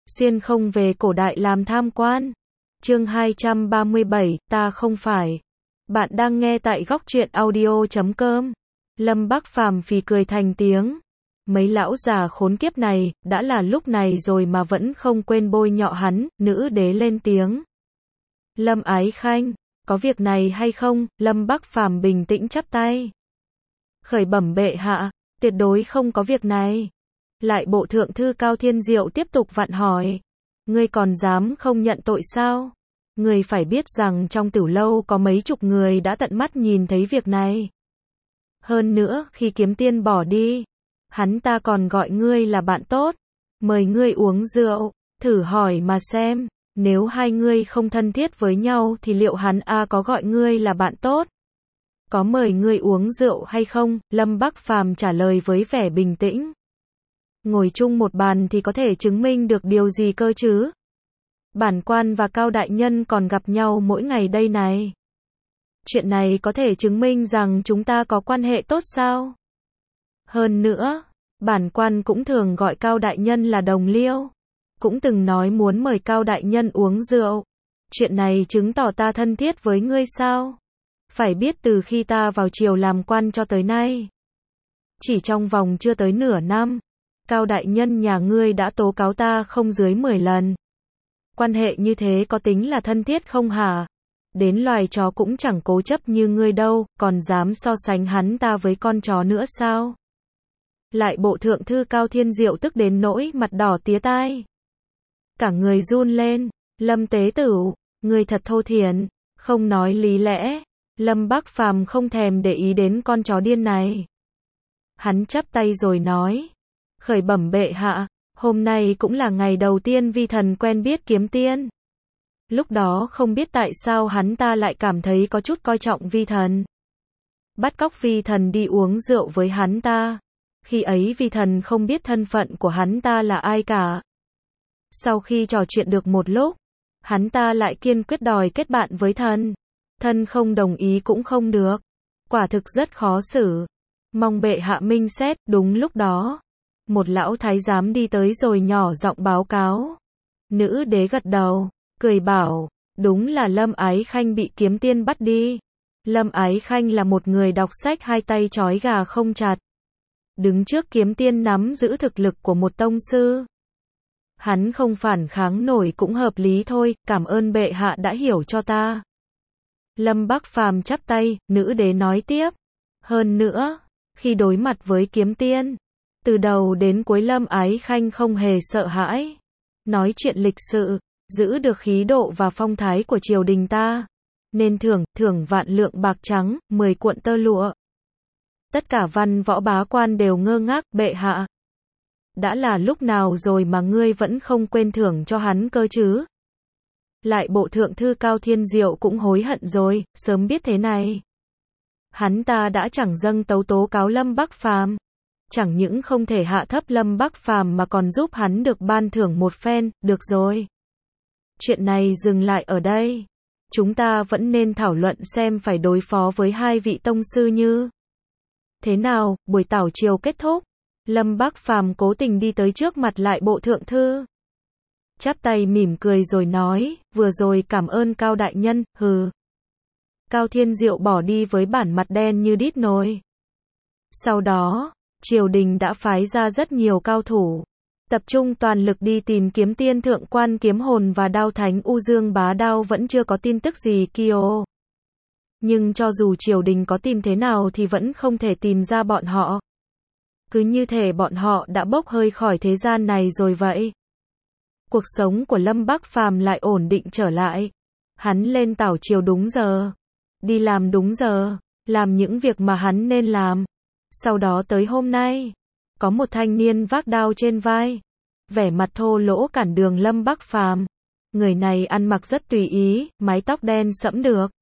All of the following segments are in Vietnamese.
xuyên không về cổ đại làm tham quan. Chương 237, ta không phải. Bạn đang nghe tại góc truyện audio.com. Lâm Bắc Phàm phì cười thành tiếng. Mấy lão già khốn kiếp này, đã là lúc này rồi mà vẫn không quên bôi nhọ hắn, nữ đế lên tiếng. Lâm Ái Khanh, có việc này hay không? Lâm Bắc Phàm bình tĩnh chắp tay. Khởi bẩm bệ hạ, tuyệt đối không có việc này. Lại bộ thượng thư Cao Thiên Diệu tiếp tục vặn hỏi. Ngươi còn dám không nhận tội sao? Ngươi phải biết rằng trong Tử Lâu có mấy chục người đã tận mắt nhìn thấy việc này. Hơn nữa, khi Kiếm Tiên bỏ đi, hắn ta còn gọi ngươi là bạn tốt, mời ngươi uống rượu, thử hỏi mà xem, nếu hai ngươi không thân thiết với nhau thì liệu hắn có gọi ngươi là bạn tốt? Có mời ngươi uống rượu hay không? Lâm Bắc Phàm trả lời với vẻ bình tĩnh. Ngồi chung một bàn thì có thể chứng minh được điều gì cơ chứ? Bản quan và Cao đại nhân còn gặp nhau mỗi ngày đây này. Chuyện này có thể chứng minh rằng chúng ta có quan hệ tốt sao? Hơn nữa, bản quan cũng thường gọi Cao đại nhân là đồng liêu, cũng từng nói muốn mời Cao đại nhân uống rượu. Chuyện này chứng tỏ ta thân thiết với ngươi sao? Phải biết từ khi ta vào triều làm quan cho tới nay, chỉ trong vòng chưa tới nửa năm, Cao đại nhân nhà ngươi đã tố cáo ta không dưới 10 lần. Quan hệ như thế có tính là thân thiết không hả? Đến loài chó cũng chẳng cố chấp như ngươi đâu, còn dám so sánh hắn ta với con chó nữa sao? Lại bộ thượng thư Cao Thiên Diệu tức đến nỗi mặt đỏ tía tai. Cả người run lên. Lâm tế tửu, ngươi thật thô thiển, không nói lý lẽ. Lâm Bắc Phàm không thèm để ý đến con chó điên này. Hắn chắp tay rồi nói. Khởi bẩm bệ hạ, hôm nay cũng là ngày đầu tiên vi thần quen biết Kiếm Tiên. Lúc đó không biết tại sao hắn ta lại cảm thấy có chút coi trọng vi thần. Bắt cóc vi thần đi uống rượu với hắn ta. Khi ấy vi thần không biết thân phận của hắn ta là ai cả. Sau khi trò chuyện được một lúc, hắn ta lại kiên quyết đòi kết bạn với thần. Thần không đồng ý cũng không được. Quả thực rất khó xử. Mong bệ hạ minh xét. Đúng lúc đó, một lão thái giám đi tới rồi nhỏ giọng báo cáo. Nữ đế gật đầu, cười bảo, đúng là Lâm Ái Khanh bị Kiếm Tiên bắt đi. Lâm Ái Khanh là một người đọc sách hai tay trói gà không chặt. Đứng trước Kiếm Tiên nắm giữ thực lực của một tông sư. Hắn không phản kháng nổi cũng hợp lý thôi, cảm ơn bệ hạ đã hiểu cho ta. Lâm Bắc Phàm chắp tay, nữ đế nói tiếp. Hơn nữa, khi đối mặt với Kiếm Tiên, từ đầu đến cuối Lâm Ái Khanh không hề sợ hãi. Nói chuyện lịch sự, giữ được khí độ và phong thái của triều đình ta. Nên thưởng vạn lượng bạc trắng, 10 cuộn tơ lụa. Tất cả văn võ bá quan đều ngơ ngác, bệ hạ. Đã là lúc nào rồi mà ngươi vẫn không quên thưởng cho hắn cơ chứ? Lại bộ thượng thư Cao Thiên Diệu cũng hối hận rồi, sớm biết thế này. Hắn ta đã chẳng dâng tố cáo Lâm Bắc Phàm. Chẳng những không thể hạ thấp Lâm Bắc Phàm mà còn giúp hắn được ban thưởng một phen, được rồi. Chuyện này dừng lại ở đây. Chúng ta vẫn nên thảo luận xem phải đối phó với hai vị tông sư như thế nào. Buổi tảo triều kết thúc, Lâm Bắc Phàm cố tình đi tới trước mặt lại bộ thượng thư. Chắp tay mỉm cười rồi nói, vừa rồi cảm ơn Cao đại nhân, hừ. Cao Thiên Diệu bỏ đi với bản mặt đen như đít nồi. Sau đó, triều đình đã phái ra rất nhiều cao thủ, tập trung toàn lực đi tìm Kiếm Tiên Thượng Quan Kiếm Hồn và Đao Thánh U Dương Bá Đao vẫn chưa có tin tức gì kio. Nhưng cho dù triều đình có tìm thế nào thì vẫn không thể tìm ra bọn họ. Cứ như thể bọn họ đã bốc hơi khỏi thế gian này rồi vậy. Cuộc sống của Lâm Bắc Phàm lại ổn định trở lại. Hắn lên tảo triều đúng giờ, đi làm đúng giờ, làm những việc mà hắn nên làm. Sau đó tới hôm nay, có một thanh niên vác đao trên vai, vẻ mặt thô lỗ cản đường Lâm Bắc Phàm. Người này ăn mặc rất tùy ý, mái tóc đen sẫm được.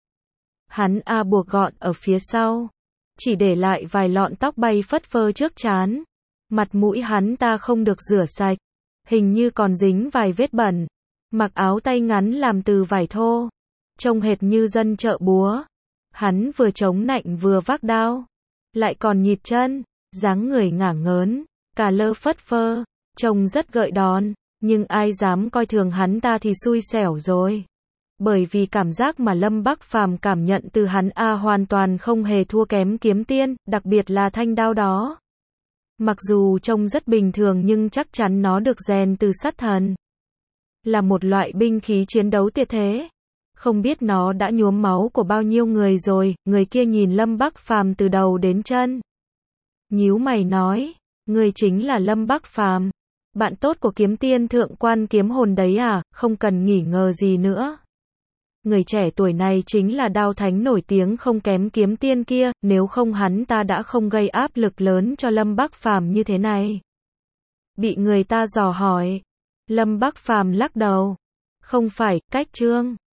Hắn buộc gọn ở phía sau, chỉ để lại vài lọn tóc bay phất phơ trước trán. Mặt mũi hắn ta không được rửa sạch, hình như còn dính vài vết bẩn. Mặc áo tay ngắn làm từ vải thô, trông hệt như dân chợ búa. Hắn vừa chống nạnh vừa vác đao, lại còn nhịp chân, dáng người ngả ngớn, cà lơ phất phơ, trông rất gợi đòn. Nhưng ai dám coi thường hắn ta thì xui xẻo rồi. Bởi vì cảm giác mà Lâm Bắc Phàm cảm nhận từ hắn hoàn toàn không hề thua kém kiếm tiên, đặc biệt là thanh đao đó. Mặc dù trông rất bình thường nhưng chắc chắn nó được rèn từ sắt thần. Là một loại binh khí chiến đấu tuyệt thế. Không biết nó đã nhuốm máu của bao nhiêu người rồi, người kia nhìn Lâm Bắc Phàm từ đầu đến chân. Nhíu mày nói, người chính là Lâm Bắc Phàm, bạn tốt của kiếm tiên thượng quan kiếm hồn đấy à, không cần nghi ngờ gì nữa. Người trẻ tuổi này chính là đao thánh nổi tiếng không kém kiếm tiên kia, nếu không hắn ta đã không gây áp lực lớn cho Lâm Bắc Phàm như thế này. Bị người ta dò hỏi, Lâm Bắc Phàm lắc đầu. Không phải, cách Trương